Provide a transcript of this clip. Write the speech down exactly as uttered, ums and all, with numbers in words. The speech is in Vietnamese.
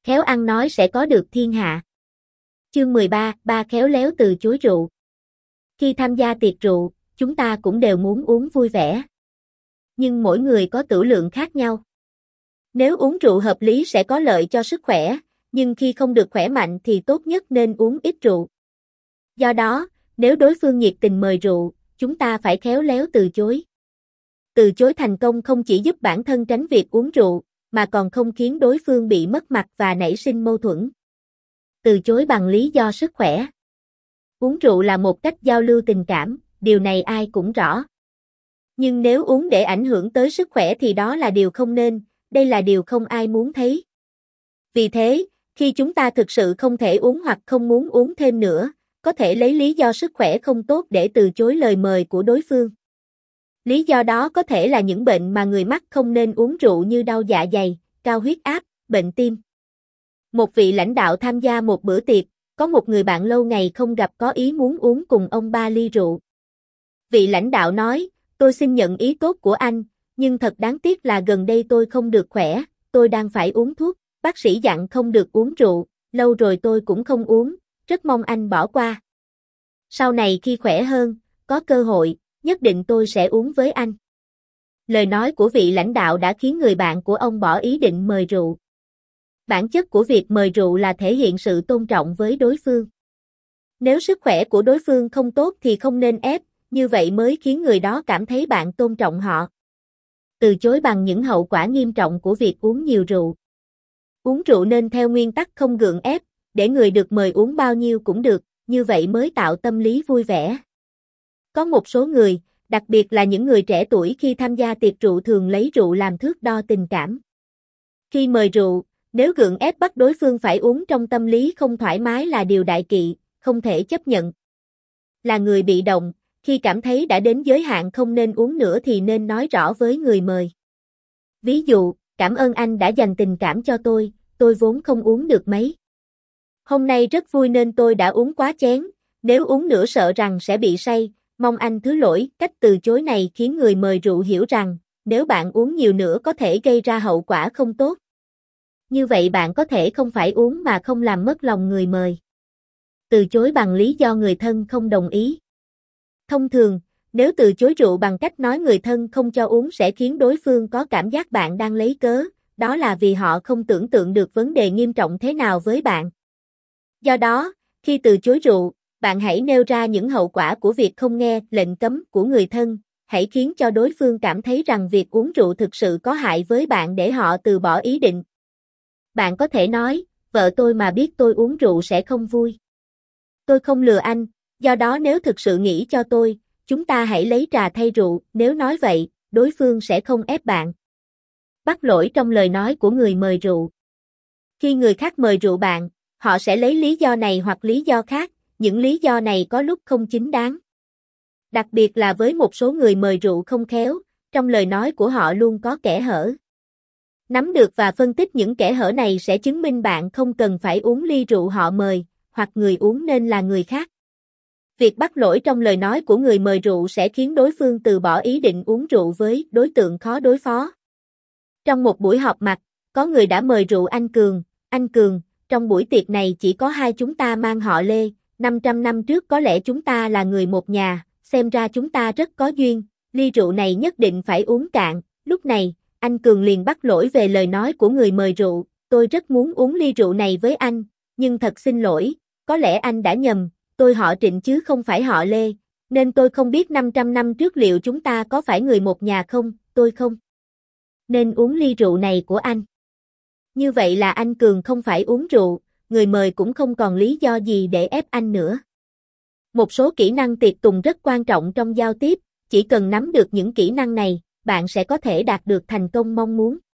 khéo ăn nói sẽ có được thiên hạ. Chương mười ba, ba khéo léo từ chối rượu. Khi tham gia tiệc rượu, chúng ta cũng đều muốn uống vui vẻ. Nhưng mỗi người có tửu lượng khác nhau. Nếu uống rượu hợp lý sẽ có lợi cho sức khỏe, nhưng khi không được khỏe mạnh thì tốt nhất nên uống ít rượu. Do đó, nếu đối phương nhiệt tình mời rượu, chúng ta phải khéo léo từ chối. Từ chối thành công không chỉ giúp bản thân tránh việc uống rượu, mà còn không khiến đối phương bị mất mặt và nảy sinh mâu thuẫn. Từ chối bằng lý do sức khỏe. Uống rượu là một cách giao lưu tình cảm, điều này ai cũng rõ. Nhưng nếu uống để ảnh hưởng tới sức khỏe thì đó là điều không nên, đây là điều không ai muốn thấy. Vì thế, khi chúng ta thực sự không thể uống hoặc không muốn uống thêm nữa, có thể lấy lý do sức khỏe không tốt để từ chối lời mời của đối phương. Lý do đó có thể là những bệnh mà người mắc không nên uống rượu như đau dạ dày, cao huyết áp, bệnh tim. Một vị lãnh đạo tham gia một bữa tiệc, có một người bạn lâu ngày không gặp có ý muốn uống cùng ông ba ly rượu. Vị lãnh đạo nói, tôi xin nhận ý tốt của anh, nhưng thật đáng tiếc là gần đây tôi không được khỏe, tôi đang phải uống thuốc, bác sĩ dặn không được uống rượu, lâu rồi tôi cũng không uống, rất mong anh bỏ qua. Sau này khi khỏe hơn, có cơ hội, nhất định tôi sẽ uống với anh. Lời nói của vị lãnh đạo đã khiến người bạn của ông bỏ ý định mời rượu. Bản chất của việc mời rượu là thể hiện sự tôn trọng với đối phương. Nếu sức khỏe của đối phương không tốt thì không nên ép, như vậy mới khiến người đó cảm thấy bạn tôn trọng họ. Từ chối bằng những hậu quả nghiêm trọng của việc uống nhiều rượu. Uống rượu nên theo nguyên tắc không gượng ép, để người được mời uống bao nhiêu cũng được, như vậy mới tạo tâm lý vui vẻ. Có một số người, đặc biệt là những người trẻ tuổi khi tham gia tiệc rượu thường lấy rượu làm thước đo tình cảm. Khi mời rượu, nếu gượng ép bắt đối phương phải uống trong tâm lý không thoải mái là điều đại kỵ, không thể chấp nhận. Là người bị động, khi cảm thấy đã đến giới hạn không nên uống nữa thì nên nói rõ với người mời. Ví dụ, cảm ơn anh đã dành tình cảm cho tôi, tôi vốn không uống được mấy. Hôm nay rất vui nên tôi đã uống quá chén, nếu uống nữa sợ rằng sẽ bị say, mong anh thứ lỗi. Cách từ chối này khiến người mời rượu hiểu rằng, nếu bạn uống nhiều nữa có thể gây ra hậu quả không tốt. Như vậy bạn có thể không phải uống mà không làm mất lòng người mời. Từ chối bằng lý do người thân không đồng ý. Thông thường, nếu từ chối rượu bằng cách nói người thân không cho uống sẽ khiến đối phương có cảm giác bạn đang lấy cớ, đó là vì họ không tưởng tượng được vấn đề nghiêm trọng thế nào với bạn. Do đó, khi từ chối rượu, bạn hãy nêu ra những hậu quả của việc không nghe lệnh cấm của người thân, hãy khiến cho đối phương cảm thấy rằng việc uống rượu thực sự có hại với bạn để họ từ bỏ ý định. Bạn có thể nói, vợ tôi mà biết tôi uống rượu sẽ không vui. Tôi không lừa anh, do đó nếu thực sự nghĩ cho tôi, chúng ta hãy lấy trà thay rượu, nếu nói vậy, đối phương sẽ không ép bạn. Bắt lỗi trong lời nói của người mời rượu. Khi người khác mời rượu bạn, họ sẽ lấy lý do này hoặc lý do khác, những lý do này có lúc không chính đáng. Đặc biệt là với một số người mời rượu không khéo, trong lời nói của họ luôn có kẽ hở. Nắm được và phân tích những kẽ hở này sẽ chứng minh bạn không cần phải uống ly rượu họ mời, hoặc người uống nên là người khác. Việc bắt lỗi trong lời nói của người mời rượu sẽ khiến đối phương từ bỏ ý định uống rượu với đối tượng khó đối phó. Trong một buổi họp mặt, có người đã mời rượu anh Cường, anh Cường, trong buổi tiệc này chỉ có hai chúng ta mang họ Lê, năm trăm năm trước có lẽ chúng ta là người một nhà, xem ra chúng ta rất có duyên, ly rượu này nhất định phải uống cạn. Lúc này, anh Cường liền bắt lỗi về lời nói của người mời rượu, tôi rất muốn uống ly rượu này với anh, nhưng thật xin lỗi, có lẽ anh đã nhầm, tôi họ Trịnh chứ không phải họ Lê, nên tôi không biết năm trăm năm trước liệu chúng ta có phải người một nhà không, tôi không nên uống ly rượu này của anh. Như vậy là anh Cường không phải uống rượu, người mời cũng không còn lý do gì để ép anh nữa. Một số kỹ năng tiệc tùng rất quan trọng trong giao tiếp, chỉ cần nắm được những kỹ năng này, bạn sẽ có thể đạt được thành công mong muốn.